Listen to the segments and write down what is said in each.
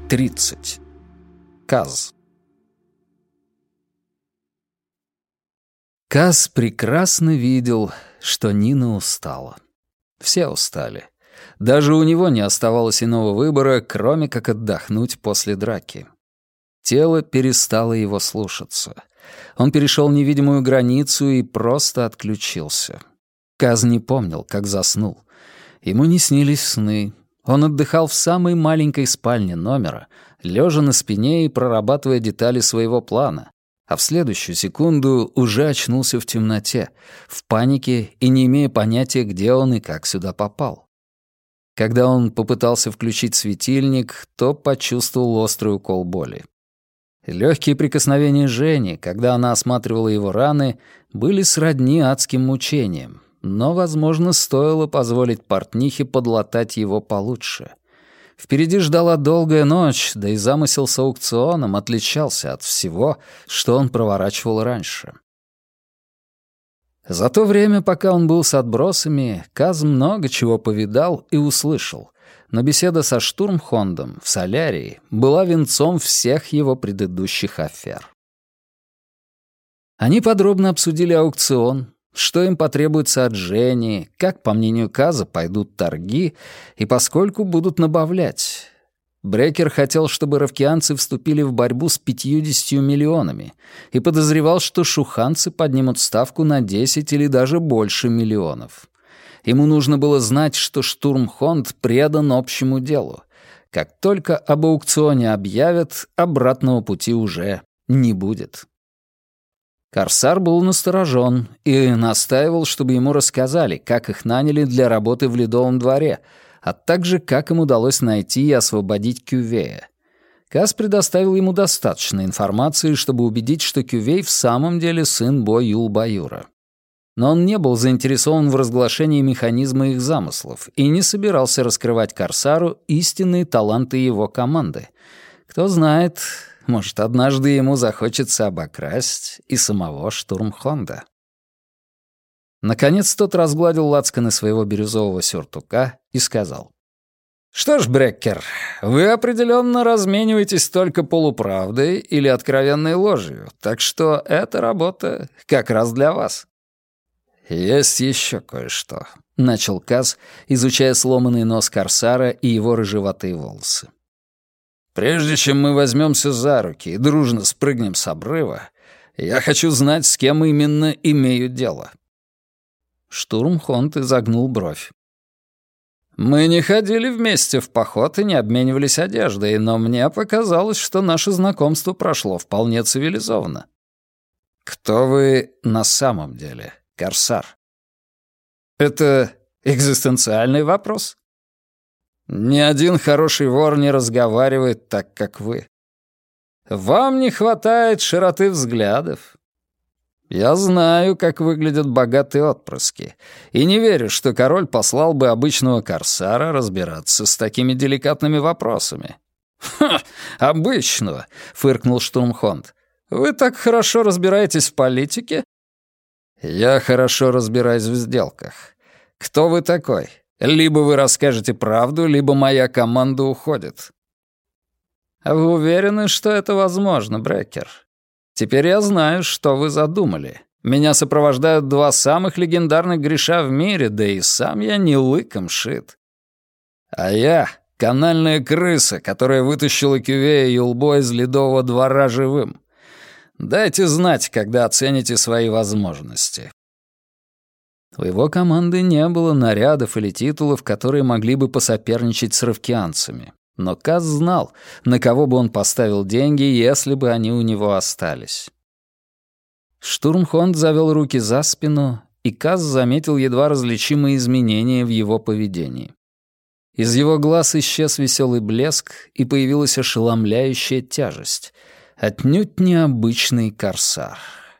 30. Каз. Каз прекрасно видел, что Нина устала. Все устали. Даже у него не оставалось иного выбора, кроме как отдохнуть после драки. Тело перестало его слушаться. Он перешел невидимую границу и просто отключился. Каз не помнил, как заснул. Ему не снились сны. Он отдыхал в самой маленькой спальне номера, лежа на спине и прорабатывая детали своего плана, а в следующую секунду уже очнулся в темноте, в панике и не имея понятия, где он и как сюда попал. Когда он попытался включить светильник, то почувствовал острый укол боли. Легкие прикосновения Жени, когда она осматривала его раны, были сродни адским мучениям, но, возможно, стоило позволить портнихе подлатать его получше. Впереди ждала долгая ночь, да и замысел с аукционом отличался от всего, что он проворачивал раньше. За то время, пока он был с отбросами, Каз много чего повидал и услышал, но беседа со Штурмхондом в Солярии была венцом всех его предыдущих афер. Они подробно обсудили аукцион, что им потребуется от Жени, как, по мнению Каза, пойдут торги и поскольку будут набавлять. Брекер хотел, чтобы ровкианцы вступили в борьбу с 50 миллионами и подозревал, что шуханцы поднимут ставку на 10 или даже больше миллионов. Ему нужно было знать, что Штурмхонд предан общему делу. Как только об аукционе объявят, обратного пути уже не будет. Корсар был насторожен и настаивал, чтобы ему рассказали, как их наняли для работы в Ледовом дворе, а также как им удалось найти и освободить Кювея. Каз предоставил ему достаточно информации, чтобы убедить, что Кювей в самом деле сын Бо-Юл-Баюра. Но он не был заинтересован в разглашении механизма их замыслов и не собирался раскрывать Корсару истинные таланты его команды. Кто знает, может, однажды ему захочется обокрасть и самого Штурмхонда. Наконец тот разгладил лацканы своего бирюзового сюртука и сказал: «Что ж, Бреккер, вы определенно размениваетесь только полуправдой или откровенной ложью, так что эта работа как раз для вас». «Есть еще кое-что», — начал Каз, изучая сломанный нос Корсара и его рыжеватые волосы. «Прежде чем мы возьмемся за руки и дружно спрыгнем с обрыва, я хочу знать, с кем именно имею дело». Штурмхонд изогнул бровь. «Мы не ходили вместе в поход и не обменивались одеждой, но мне показалось, что наше знакомство прошло вполне цивилизованно». «Кто вы на самом деле, Корсар?» «Это экзистенциальный вопрос?» «Ни один хороший вор не разговаривает так, как вы. Вам не хватает широты взглядов. Я знаю, как выглядят богатые отпрыски, и не верю, что король послал бы обычного корсара разбираться с такими деликатными вопросами». «Ха, обычного», — фыркнул Штурмхонд. «Вы так хорошо разбираетесь в политике?» «Я хорошо разбираюсь в сделках. Кто вы такой? Либо вы расскажете правду, либо моя команда уходит». «А вы уверены, что это возможно, Брекер? Теперь я знаю, что вы задумали. Меня сопровождают два самых легендарных греша в мире, да и сам я не лыком шит. А я — канальная крыса, которая вытащила Кювея Юлбо из Ледового двора живым. Дайте знать, когда оцените свои возможности». У его команды не было нарядов или титулов, которые могли бы посоперничать с ровкианцами. Но Каз знал, на кого бы он поставил деньги, если бы они у него остались. Штурмхонд завел руки за спину, и Каз заметил едва различимые изменения в его поведении. Из его глаз исчез веселый блеск, и появилась ошеломляющая тяжесть. Отнюдь необычный корсар.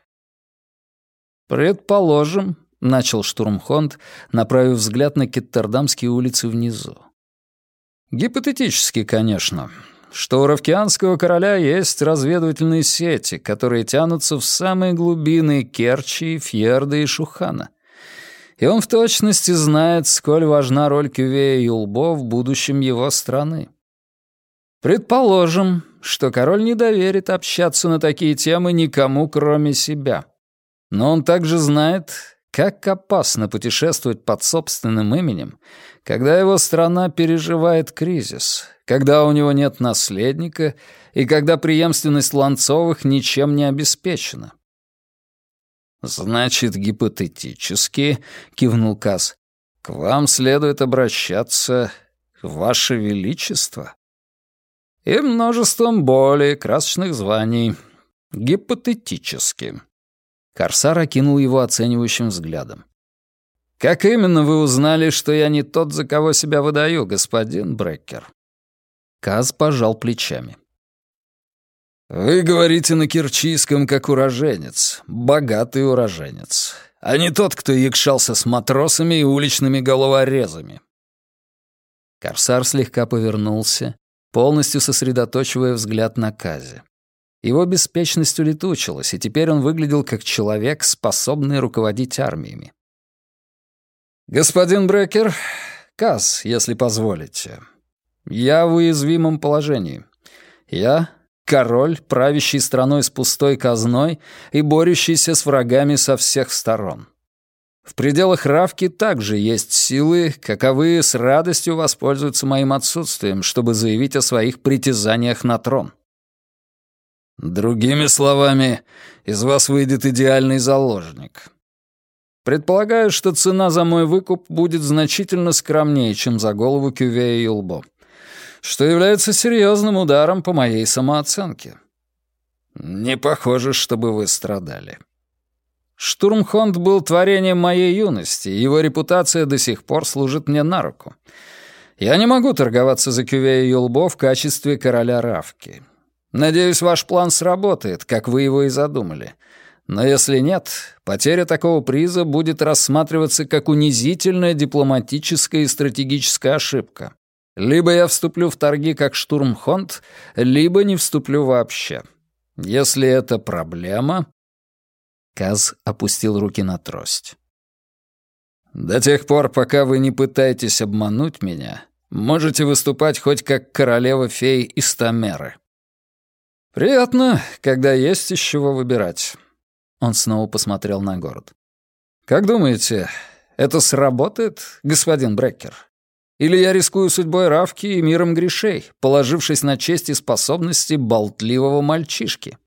«Предположим», — начал Штурмхонд, направив взгляд на Кеттердамские улицы внизу. «Гипотетически, конечно, что у ровкианского короля есть разведывательные сети, которые тянутся в самые глубины Керчи, Фьерда и Шухана. И он в точности знает, сколь важна роль Кювея Юлбо в будущем его страны. Предположим, что король не доверит общаться на такие темы никому, кроме себя. Но он также знает, как опасно путешествовать под собственным именем, когда его страна переживает кризис, когда у него нет наследника и когда преемственность Ланцовых ничем не обеспечена. «Значит, гипотетически, — кивнул Каз, — к вам следует обращаться, Ваше Величество. И множеством более красочных званий. Гипотетически». Корсар окинул его оценивающим взглядом. «Как именно вы узнали, что я не тот, за кого себя выдаю, господин Бреккер?» Каз пожал плечами. «Вы говорите на кирчийском как уроженец, богатый уроженец, а не тот, кто якшался с матросами и уличными головорезами». Корсар слегка повернулся, полностью сосредоточивая взгляд на Казе. Его беспечность улетучилась, и теперь он выглядел как человек, способный руководить армиями. «Господин Бреккер, Каз, если позволите, я в уязвимом положении. Я — король, правящий страной с пустой казной и борющийся с врагами со всех сторон. В пределах Равки также есть силы, каковые с радостью воспользуются моим отсутствием, чтобы заявить о своих притязаниях на трон. Другими словами, из вас выйдет идеальный заложник. Предполагаю, что цена за мой выкуп будет значительно скромнее, чем за голову Кювея Юлбо, что является серьезным ударом по моей самооценке. Не похоже, чтобы вы страдали. Штурмхонд был творением моей юности, и его репутация до сих пор служит мне на руку. Я не могу торговаться за Кювея Юлбо в качестве короля Равки. Надеюсь, ваш план сработает, как вы его и задумали. Но если нет, потеря такого приза будет рассматриваться как унизительная дипломатическая и стратегическая ошибка. Либо я вступлю в торги как штурмхонд, либо не вступлю вообще. Если это проблема...» Каз опустил руки на трость. «До тех пор, пока вы не пытаетесь обмануть меня, можете выступать хоть как королева-фей из Тамеры. Приятно, когда есть из чего выбирать». Он снова посмотрел на город. «Как думаете, это сработает, господин Бреккер? Или я рискую судьбой Равки и миром грешей, положившись на честь и способности болтливого мальчишки?»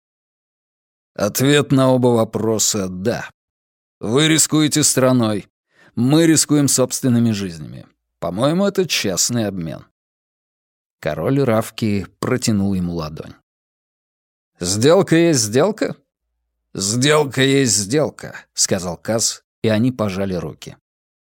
Ответ на оба вопроса — да. Вы рискуете страной, мы рискуем собственными жизнями. По-моему, это честный обмен. Король Равки протянул ему ладонь. «Сделка есть сделка?» «Сделка есть сделка», — сказал Каз, и они пожали руки.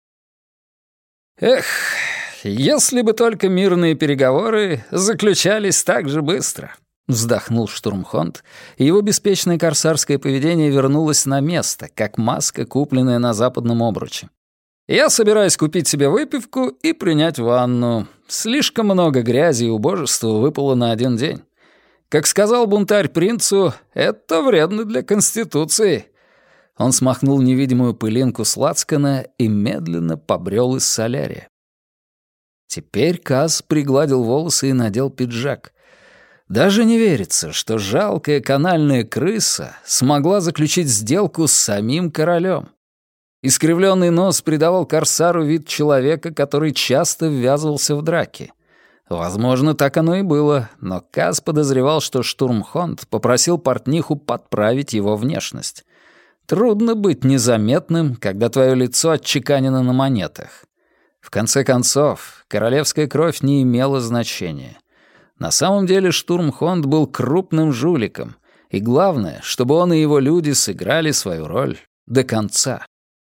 «Эх, если бы только мирные переговоры заключались так же быстро», — вздохнул штурмхонд, и его беспечное корсарское поведение вернулось на место, как маска, купленная на западном обруче. «Я собираюсь купить себе выпивку и принять ванну. Слишком много грязи и убожества выпало на один день. Как сказал бунтарь принцу, это вредно для Конституции». Он смахнул невидимую пылинку с лацкана и медленно побрел из солярия. Теперь Каз пригладил волосы и надел пиджак. Даже не верится, что жалкая канальная крыса смогла заключить сделку с самим королем. Искривленный нос придавал корсару вид человека, который часто ввязывался в драки. Возможно, так оно и было, но Каз подозревал, что штурмхонд попросил портниху подправить его внешность. Трудно быть незаметным, когда твое лицо отчеканено на монетах. В конце концов, королевская кровь не имела значения. На самом деле штурмхонд был крупным жуликом, и главное, чтобы он и его люди сыграли свою роль до конца.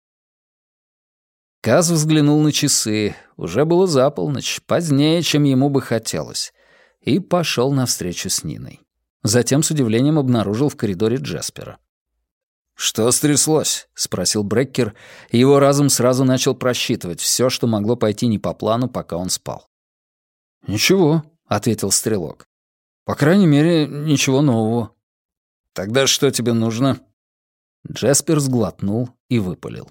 Каз взглянул на часы. Уже было за полночь, позднее, чем ему бы хотелось, и пошел навстречу с Ниной. Затем с удивлением обнаружил в коридоре Джаспера. «Что стряслось?» — спросил Бреккер, и его разум сразу начал просчитывать все, что могло пойти не по плану, пока он спал. «Ничего», — ответил стрелок. «По крайней мере, ничего нового». «Тогда что тебе нужно?» Джаспер сглотнул и выпалил.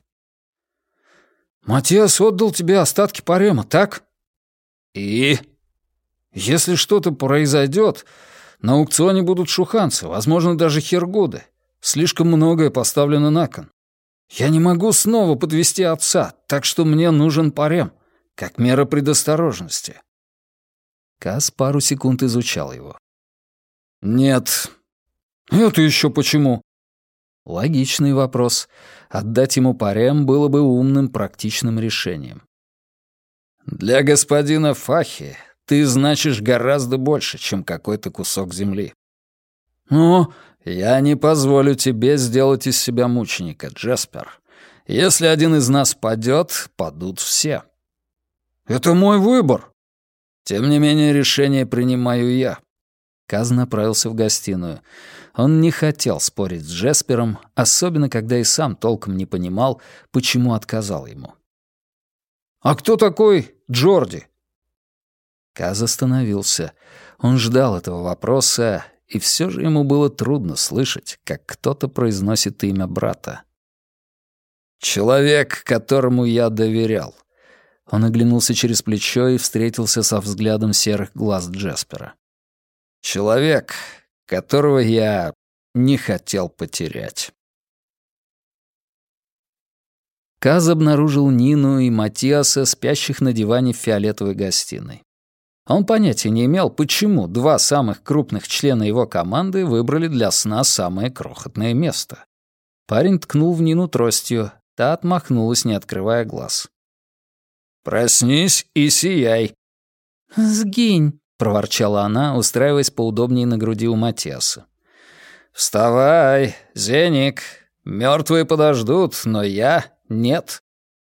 «Матиас отдал тебе остатки парема, так?» «И?» Если что-то произойдет, на аукционе будут шуханцы, возможно, даже хергуды. Слишком многое поставлено на кон. Я не могу снова подвести отца, так что мне нужен парем, как мера предосторожности». Каз пару секунд изучал его. «Нет». «Это еще почему?» Логичный вопрос. Отдать ему парем было бы умным, практичным решением. «Для господина Фахи ты значишь гораздо больше, чем какой-то кусок земли. Но я не позволю тебе сделать из себя мученика, Джеспер. Если один из нас падет, падут все». «Это мой выбор». «Тем не менее, решение принимаю я». Каз направился в гостиную. Он не хотел спорить с Джеспером, особенно когда и сам толком не понимал, почему отказал ему. «А кто такой Джорди?» Каз остановился. Он ждал этого вопроса, и все же ему было трудно слышать, как кто-то произносит имя брата. «Человек, которому я доверял». Он оглянулся через плечо и встретился со взглядом серых глаз Джеспера. «Человек, которого я не хотел потерять». Каз обнаружил Нину и Матиаса, спящих на диване в фиолетовой гостиной. Он понятия не имел, почему два самых крупных члена его команды выбрали для сна самое крохотное место. Парень ткнул в Нину тростью, та отмахнулась, не открывая глаз. «Проснись и сияй». «Сгинь», — проворчала она, устраиваясь поудобнее на груди у Матиаса. «Вставай, Зеник. Мертвые подождут, но я — нет».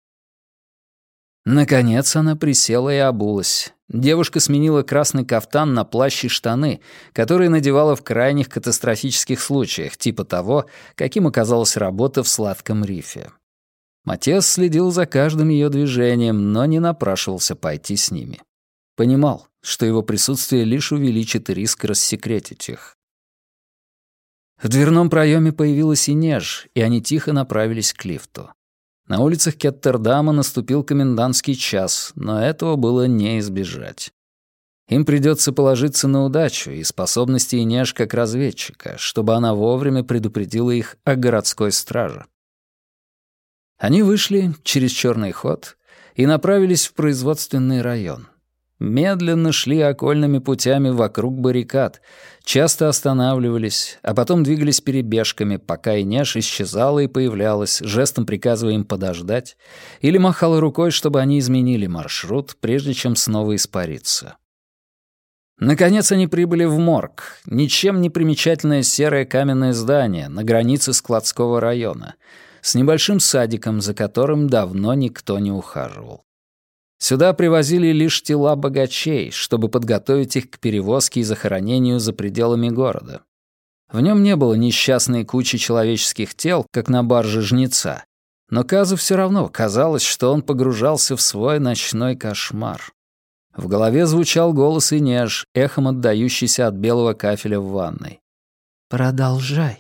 Наконец она присела и обулась. Девушка сменила красный кафтан на плащ и штаны, которые надевала в крайних катастрофических случаях, типа того, каким оказалась работа в сладком рифе. Матиас следил за каждым ее движением, но не напрашивался пойти с ними. Понимал, что его присутствие лишь увеличит риск рассекретить их. В дверном проеме появилась Инеж, и они тихо направились к лифту. На улицах Кеттердама наступил комендантский час, но этого было не избежать. Им придется положиться на удачу и способности Инеж как разведчика, чтобы она вовремя предупредила их о городской страже. Они вышли через черный ход и направились в производственный район. Медленно шли окольными путями вокруг баррикад, часто останавливались, а потом двигались перебежками, пока Инеж исчезала и появлялась, жестом приказывая им подождать, или махала рукой, чтобы они изменили маршрут, прежде чем снова испариться. Наконец они прибыли в морг, ничем не примечательное серое каменное здание на границе складского района, с небольшим садиком, за которым давно никто не ухаживал. Сюда привозили лишь тела богачей, чтобы подготовить их к перевозке и захоронению за пределами города. В нем не было несчастной кучи человеческих тел, как на барже жнеца, но Казу все равно казалось, что он погружался в свой ночной кошмар. В голове звучал голос Инеж, эхом отдающийся от белого кафеля в ванной. «Продолжай».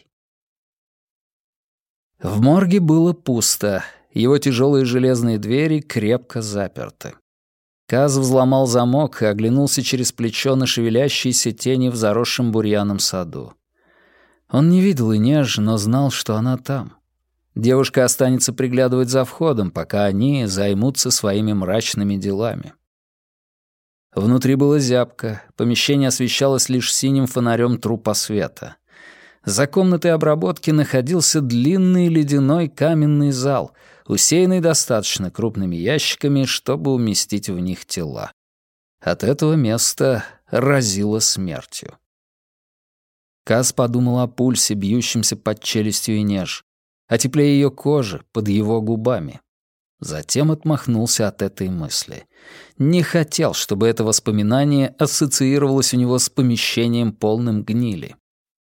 В морге было пусто, его тяжелые железные двери крепко заперты. Каз взломал замок и оглянулся через плечо на шевелящиеся тени в заросшем бурьяном саду. Он не видел Инеж, но знал, что она там. Девушка останется приглядывать за входом, пока они займутся своими мрачными делами. Внутри было зябко, помещение освещалось лишь синим фонарем трупосвета. За комнатой обработки находился длинный ледяной каменный зал, усеянный достаточно крупными ящиками, чтобы уместить в них тела. От этого места разило смертью. Каз подумал о пульсе, бьющемся под челюстью Инеж, о тепле ее кожи под его губами. Затем отмахнулся от этой мысли. Не хотел, чтобы это воспоминание ассоциировалось у него с помещением, полным гнили.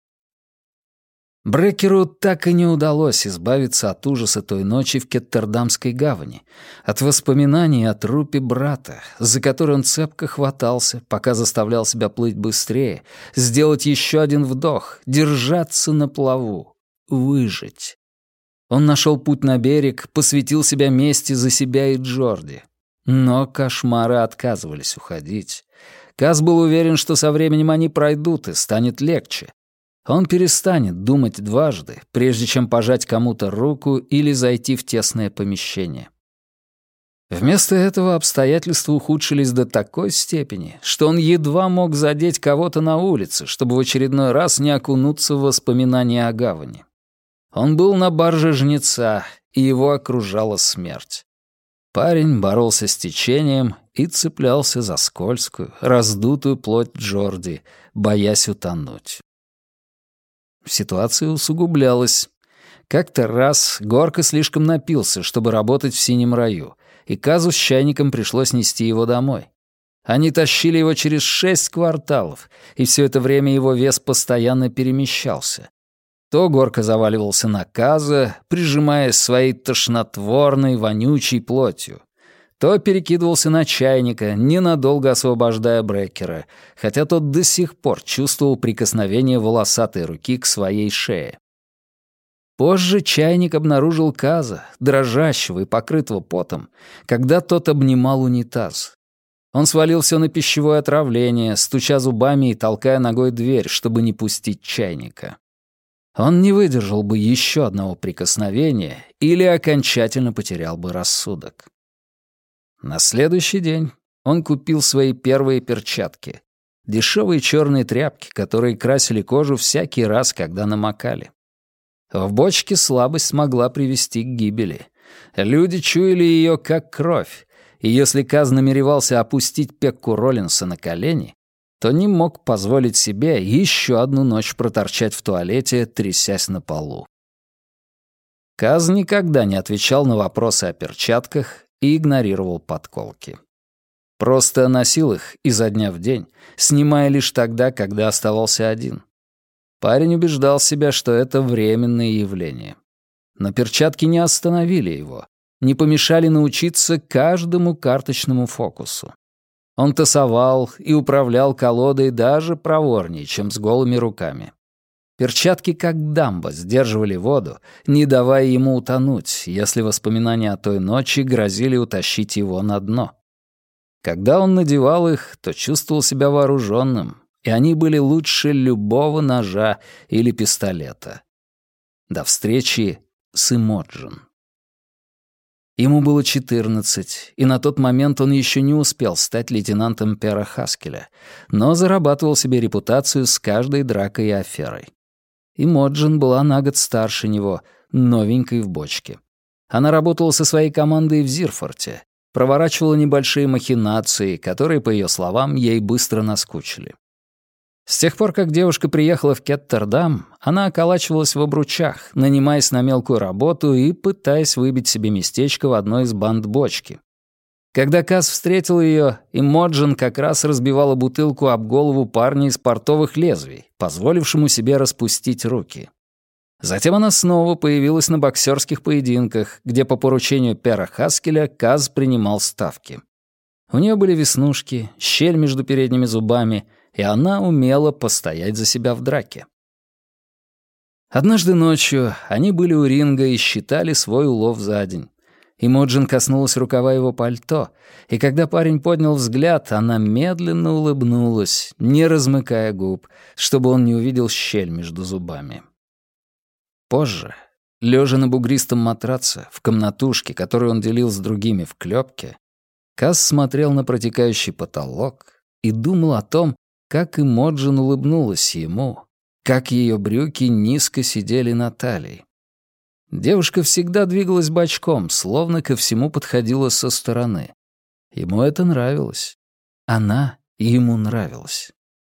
Брекеру так и не удалось избавиться от ужаса той ночи в Кеттердамской гавани, от воспоминаний о трупе брата, за который он цепко хватался, пока заставлял себя плыть быстрее, сделать еще один вдох, держаться на плаву, выжить. Он нашел путь на берег, посвятил себя мести за себя и Джорди. Но кошмары отказывались уходить. Каз был уверен, что со временем они пройдут и станет легче. Он перестанет думать дважды, прежде чем пожать кому-то руку или зайти в тесное помещение. Вместо этого обстоятельства ухудшились до такой степени, что он едва мог задеть кого-то на улице, чтобы в очередной раз не окунуться в воспоминания о гавани. Он был на барже жнеца, и его окружала смерть. Парень боролся с течением и цеплялся за скользкую, раздутую плоть Джорди, боясь утонуть. Ситуация усугублялась. Как-то раз Горка слишком напился, чтобы работать в Синем раю, и Казу с чайником пришлось нести его домой. Они тащили его через 6 кварталов, и все это время его вес постоянно перемещался. То Горка заваливался на Каза, прижимаясь своей тошнотворной, вонючей плотью, то перекидывался на чайника, ненадолго освобождая Бреккера, хотя тот до сих пор чувствовал прикосновение волосатой руки к своей шее. Позже чайник обнаружил Каза, дрожащего и покрытого потом, когда тот обнимал унитаз. Он свалил все на пищевое отравление, стуча зубами и толкая ногой дверь, чтобы не пустить чайника. Он не выдержал бы еще одного прикосновения или окончательно потерял бы рассудок. На следующий день он купил свои первые перчатки. Дешевые черные тряпки, которые красили кожу всякий раз, когда намокали. В бочке слабость могла привести к гибели. Люди чуяли ее как кровь, и если Каз намеревался опустить Пекку Роллинса на колени, то не мог позволить себе еще одну ночь проторчать в туалете, трясясь на полу. Каз никогда не отвечал на вопросы о перчатках и игнорировал подколки. Просто носил их изо дня в день, снимая лишь тогда, когда оставался один. Парень убеждал себя, что это временное явление. Но перчатки не остановили его, не помешали научиться каждому карточному фокусу. Он тасовал и управлял колодой даже проворнее, чем с голыми руками. Перчатки как дамба сдерживали воду, не давая ему утонуть, если воспоминания о той ночи грозили утащить его на дно. Когда он надевал их, то чувствовал себя вооруженным, и они были лучше любого ножа или пистолета. До встречи с Имоджен. Ему было 14, и на тот момент он еще не успел стать лейтенантом Пера Хаскеля, но зарабатывал себе репутацию с каждой дракой и аферой. Имоджен была на год старше него, новенькой в бочке. Она работала со своей командой в Зирфорте, проворачивала небольшие махинации, которые, по ее словам, ей быстро наскучили. С тех пор, как девушка приехала в Кеттердам, она околачивалась в обручах, нанимаясь на мелкую работу и пытаясь выбить себе местечко в одной из банд бочки. Когда Каз встретил ее, Имоджен как раз разбивала бутылку об голову парня из портовых лезвий, позволившему себе распустить руки. Затем она снова появилась на боксерских поединках, где по поручению Пера Хаскеля Каз принимал ставки. У нее были веснушки, щель между передними зубами, и она умела постоять за себя в драке. Однажды ночью они были у ринга и считали свой улов за день. Имоджен коснулась рукава его пальто, и когда парень поднял взгляд, она медленно улыбнулась, не размыкая губ, чтобы он не увидел щель между зубами. Позже, лежа на бугристом матраце в комнатушке, которую он делил с другими в клёпке, Каз смотрел на протекающий потолок и думал о том, как Имоджен улыбнулась ему, как ее брюки низко сидели на талии. Девушка всегда двигалась бочком, словно ко всему подходила со стороны. Ему это нравилось. Она ему нравилась.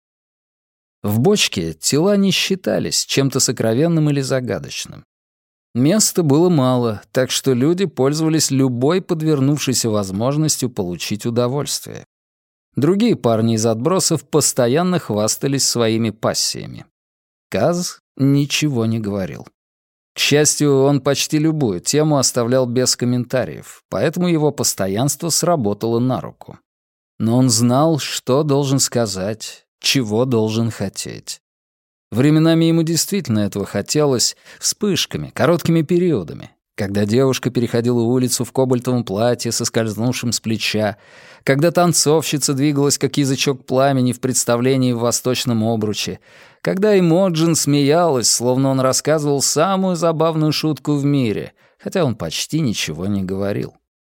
В бочке тела не считались чем-то сокровенным или загадочным. Места было мало, так что люди пользовались любой подвернувшейся возможностью получить удовольствие. Другие парни из отбросов постоянно хвастались своими пассиями. Каз ничего не говорил. К счастью, он почти любую тему оставлял без комментариев, поэтому его постоянство сработало на руку. Но он знал, что должен сказать, чего должен хотеть. Временами ему действительно этого хотелось, вспышками, короткими периодами, Когда девушка переходила улицу в кобальтовом платье, соскользнувшем с плеча, когда танцовщица двигалась, как язычок пламени в представлении в восточном обруче, когда Имоджин смеялась, словно он рассказывал самую забавную шутку в мире, хотя он почти ничего не говорил.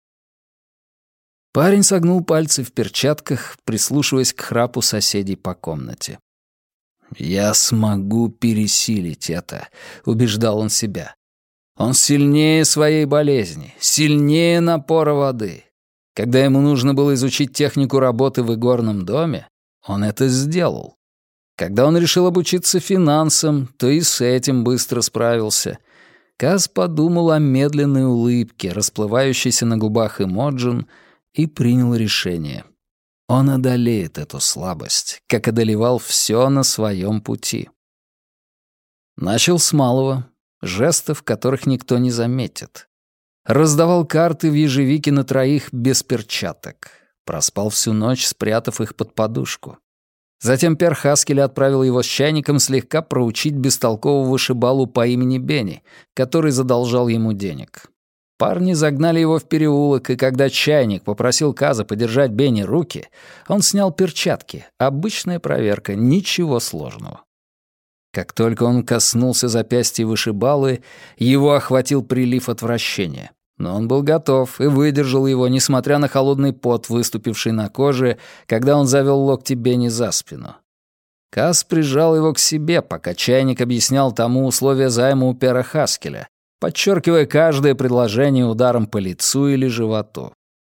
Парень согнул пальцы в перчатках, прислушиваясь к храпу соседей по комнате. «Я смогу пересилить это», — убеждал он себя. Он сильнее своей болезни, сильнее напора воды. Когда ему нужно было изучить технику работы в игорном доме, он это сделал. Когда он решил обучиться финансам, то и с этим быстро справился. Каз подумал о медленной улыбке, расплывающейся на губах Имоджин, и принял решение. Он одолеет эту слабость, как одолевал все на своем пути. Начал с малого. Жестов, которых никто не заметит. Раздавал карты в ежевике на 3 без перчаток. Проспал всю ночь, спрятав их под подушку. Затем Пер Хаскель отправил его с чайником слегка проучить бестолкового вышибалу по имени Бенни, который задолжал ему денег. Парни загнали его в переулок, и когда чайник попросил Каза подержать Бенни руки, он снял перчатки. Обычная проверка, ничего сложного. Как только он коснулся запястья вышибалы, его охватил прилив отвращения. Но он был готов и выдержал его, несмотря на холодный пот, выступивший на коже, когда он завел локти Бенни за спину. Каз прижал его к себе, пока чайник объяснял тому условия займа у Пера Хаскеля, подчеркивая каждое предложение ударом по лицу или животу.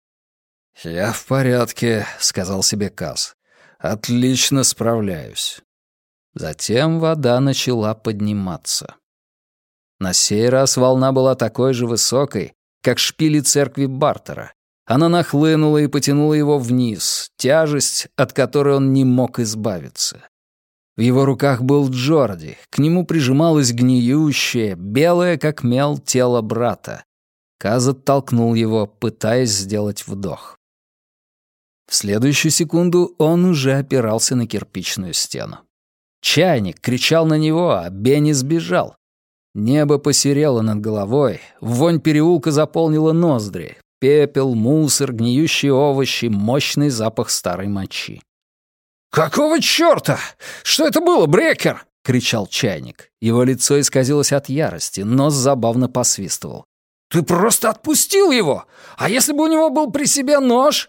«Я в порядке», — сказал себе Каз. «Отлично справляюсь». Затем вода начала подниматься. На сей раз волна была такой же высокой, как шпили церкви Бартера. Она нахлынула и потянула его вниз, тяжесть, от которой он не мог избавиться. В его руках был Джорди, к нему прижималось гниющее, белое как мел тело брата. Каз оттолкнул его, пытаясь сделать вдох. В следующую секунду он уже опирался на кирпичную стену. Чайник кричал на него, а Бенни сбежал. Небо посерело над головой, вонь переулка заполнила ноздри. Пепел, мусор, гниющие овощи, мощный запах старой мочи. «Какого чёрта? Что это было, Брекер?» — кричал чайник. Его лицо исказилось от ярости, нос забавно посвистывал. «Ты просто отпустил его! А если бы у него был при себе нож?»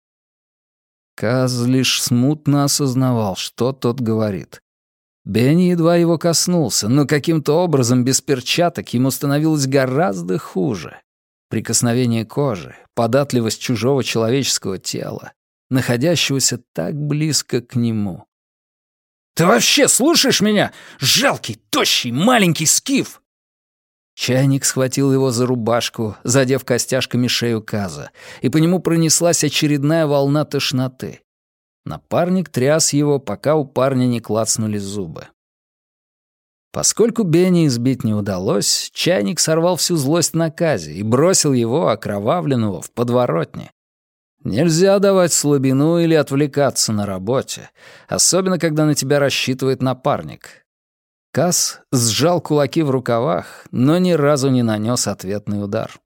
Каз лишь смутно осознавал, что тот говорит. Бенни едва его коснулся, но каким-то образом без перчаток ему становилось гораздо хуже. Прикосновение кожи, податливость чужого человеческого тела, находящегося так близко к нему. «Ты вообще слушаешь меня? Жалкий, тощий, маленький скиф!» Чайник схватил его за рубашку, задев костяшками шею Каза, и по нему пронеслась очередная волна тошноты. Напарник тряс его, пока у парня не клацнули зубы. Поскольку Бенни избить не удалось, чайник сорвал всю злость на Казе и бросил его, окровавленного, в подворотне. Нельзя давать слабину или отвлекаться на работе, особенно когда на тебя рассчитывает напарник. Каз сжал кулаки в рукавах, но ни разу не нанес ответный удар.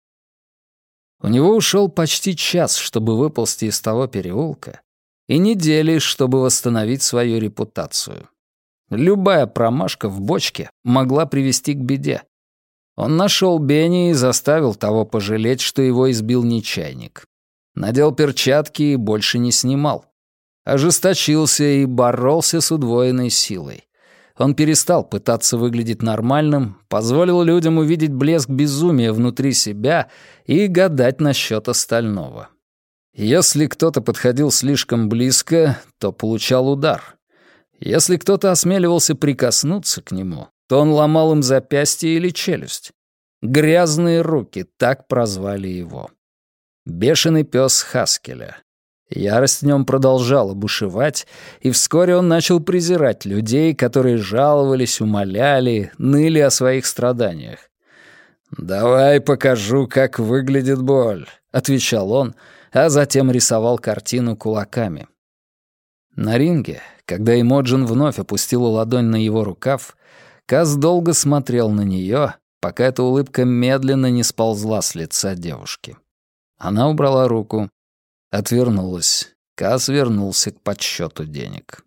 У него ушел почти час, чтобы выползти из того переулка, и недели, чтобы восстановить свою репутацию. Любая промашка в бочке могла привести к беде. Он нашел Бенни и заставил того пожалеть, что его избил не чайник. Надел перчатки и больше не снимал. Ожесточился и боролся с удвоенной силой. Он перестал пытаться выглядеть нормальным, позволил людям увидеть блеск безумия внутри себя и гадать насчет остального. Если кто-то подходил слишком близко, то получал удар. Если кто-то осмеливался прикоснуться к нему, то он ломал им запястье или челюсть. «Грязные руки» — так прозвали его. Бешеный пес Хаскеля. Ярость в нем продолжала бушевать, и вскоре он начал презирать людей, которые жаловались, умоляли, ныли о своих страданиях. «Давай покажу, как выглядит боль», — отвечал он, а затем рисовал картину кулаками. На ринге, когда Имоджин вновь опустила ладонь на его рукав, Каз долго смотрел на нее, пока эта улыбка медленно не сползла с лица девушки. Она убрала руку, отвернулась. Каз вернулся к подсчету денег.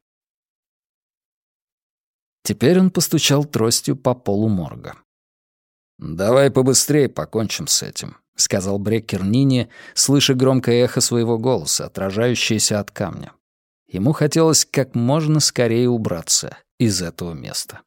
Теперь он постучал тростью по полу морга. «Давай побыстрее покончим с этим», — сказал Бреккер Нине, слыша громкое эхо своего голоса, отражающееся от камня. Ему хотелось как можно скорее убраться из этого места.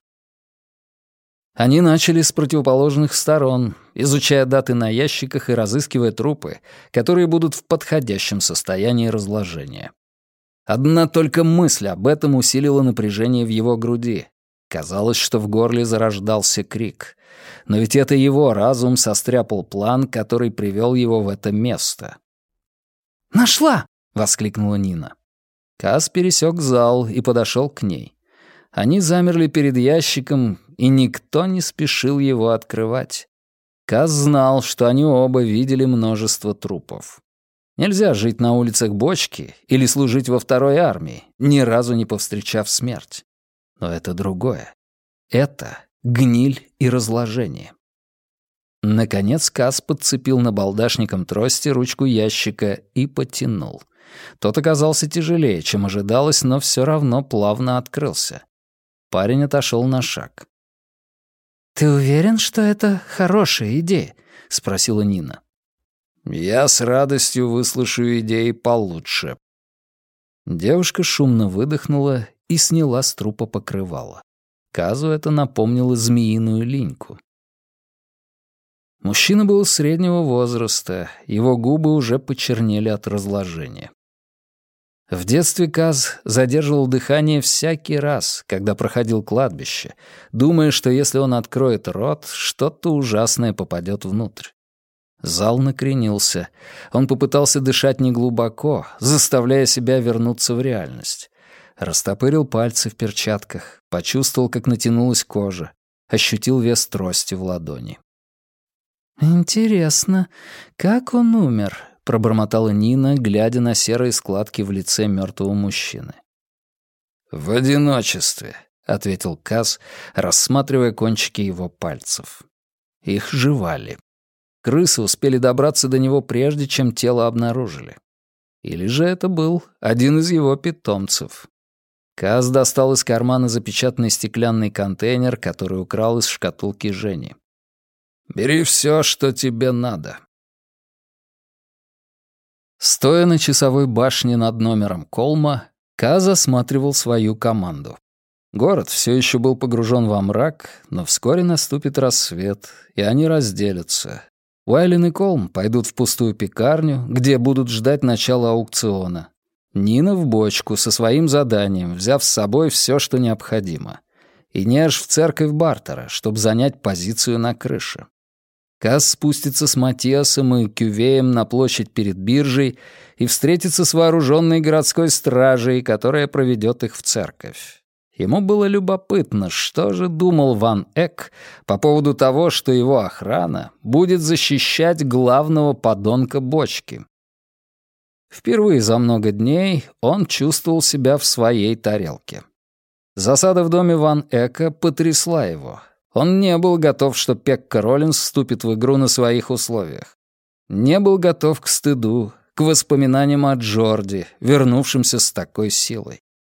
Они начали с противоположных сторон, изучая даты на ящиках и разыскивая трупы, которые будут в подходящем состоянии разложения. Одна только мысль об этом усилила напряжение в его груди. Казалось, что в горле зарождался крик. Но ведь это его разум состряпал план, который привел его в это место. «Нашла!» — воскликнула Нина. Каз пересек зал и подошел к ней. Они замерли перед ящиком, и никто не спешил его открывать. Каз знал, что они оба видели множество трупов. Нельзя жить на улицах бочки или служить во второй армии, ни разу не повстречав смерть. Но это другое. Это гниль и разложение. Наконец Каз подцепил набалдашником трости ручку ящика и потянул. Тот оказался тяжелее, чем ожидалось, но все равно плавно открылся. Парень отошел на шаг. «Ты уверен, что это хорошая идея?» — спросила Нина. «Я с радостью выслушаю идеи получше». Девушка шумно выдохнула и сняла с трупа покрывало. Казу это напомнило змеиную линьку. Мужчина был среднего возраста, его губы уже почернели от разложения. В детстве Каз задерживал дыхание всякий раз, когда проходил кладбище, думая, что если он откроет рот, что-то ужасное попадет внутрь. Зал накренился. Он попытался дышать неглубоко, заставляя себя вернуться в реальность. Растопырил пальцы в перчатках, почувствовал, как натянулась кожа, ощутил вес трости в ладони. «Интересно, как он умер?» — пробормотала Нина, глядя на серые складки в лице мертвого мужчины. «В одиночестве», — ответил Каз, рассматривая кончики его пальцев. Их жевали. Крысы успели добраться до него прежде, чем тело обнаружили. Или же это был один из его питомцев. Каз достал из кармана запечатанный стеклянный контейнер, который украл из шкатулки Жени. «Бери все, что тебе надо». Стоя на часовой башне над номером Колма, Каз осматривал свою команду. Город все еще был погружен во мрак, но вскоре наступит рассвет, и они разделятся. Уайлен и Колм пойдут в пустую пекарню, где будут ждать начала аукциона. Нина в бочку со своим заданием, взяв с собой все, что необходимо. И Неж в церковь Бартера, чтобы занять позицию на крыше. Каз спустится с Матиасом и Кювеем на площадь перед биржей и встретится с вооруженной городской стражей, которая проведет их в церковь. Ему было любопытно, что же думал Ван Эк по поводу того, что его охрана будет защищать главного подонка бочки. Впервые за много дней он чувствовал себя в своей тарелке. Засада в доме Ван Эка потрясла его. Он не был готов, что Пекка Роллинс вступит в игру на своих условиях. Не был готов к стыду, к воспоминаниям о Джорди, вернувшемся с такой силой.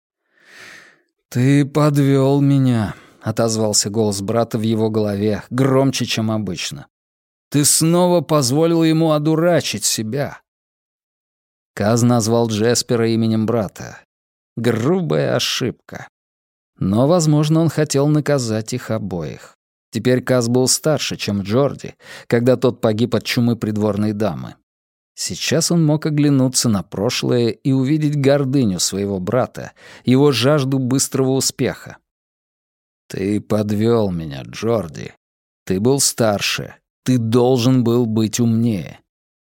«Ты подвел меня», — отозвался голос брата в его голове, громче, чем обычно. «Ты снова позволил ему одурачить себя». Каз назвал Джеспера именем брата. Грубая ошибка. Но, возможно, он хотел наказать их обоих. Теперь Каз был старше, чем Джорди, когда тот погиб от чумы придворной дамы. Сейчас он мог оглянуться на прошлое и увидеть гордыню своего брата, его жажду быстрого успеха. «Ты подвел меня, Джорди. Ты был старше. Ты должен был быть умнее».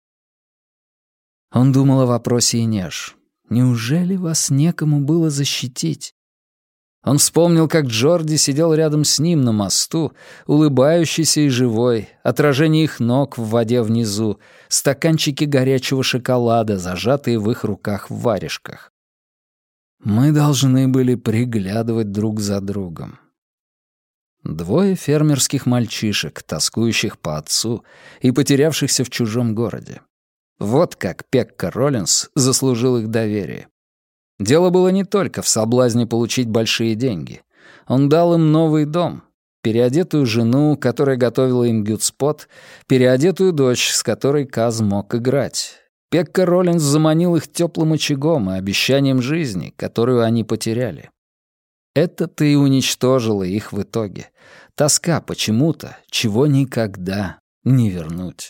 Он думал о вопросе Инеш. «Неужели вас некому было защитить?» Он вспомнил, как Джорди сидел рядом с ним на мосту, улыбающийся и живой, отражение их ног в воде внизу, стаканчики горячего шоколада, зажатые в их руках в варежках. Мы должны были приглядывать друг за другом. 2 фермерских мальчишек, тоскующих по отцу и потерявшихся в чужом городе. Вот как Пекка Роллинс заслужил их доверие. Дело было не только в соблазне получить большие деньги. Он дал им новый дом, переодетую жену, которая готовила им гюцпот, переодетую дочь, с которой Каз мог играть. Пекка Роллинс заманил их теплым очагом и обещанием жизни, которую они потеряли. Это-то и уничтожило их в итоге. Тоска почему-то, чего никогда не вернуть.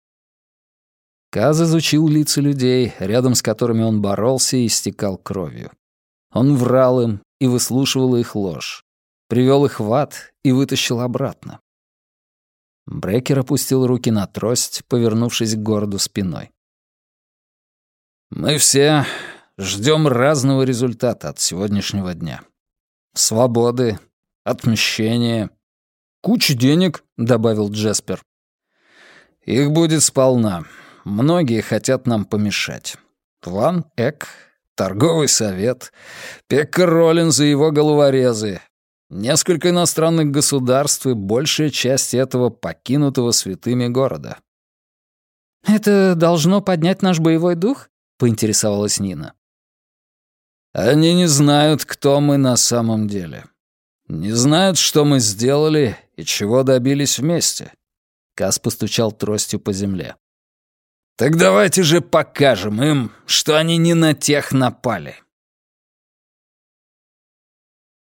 Каз изучил лица людей, рядом с которыми он боролся и истекал кровью. Он врал им и выслушивал их ложь. Привел их в ад и вытащил обратно. Брекер опустил руки на трость, повернувшись к городу спиной. «Мы все ждем разного результата от сегодняшнего дня. Свободы, отмщения, куча денег», — добавил Джеспер. «Их будет сполна. Многие хотят нам помешать. Ван Эк, торговый совет, Пекка Роллинс и его головорезы, несколько иностранных государств и большая часть этого покинутого святыми города». «Это должно поднять наш боевой дух?» — поинтересовалась Нина. «Они не знают, кто мы на самом деле. Не знают, что мы сделали и чего добились вместе». Каз постучал тростью по земле. «Так давайте же покажем им, что они не на тех напали».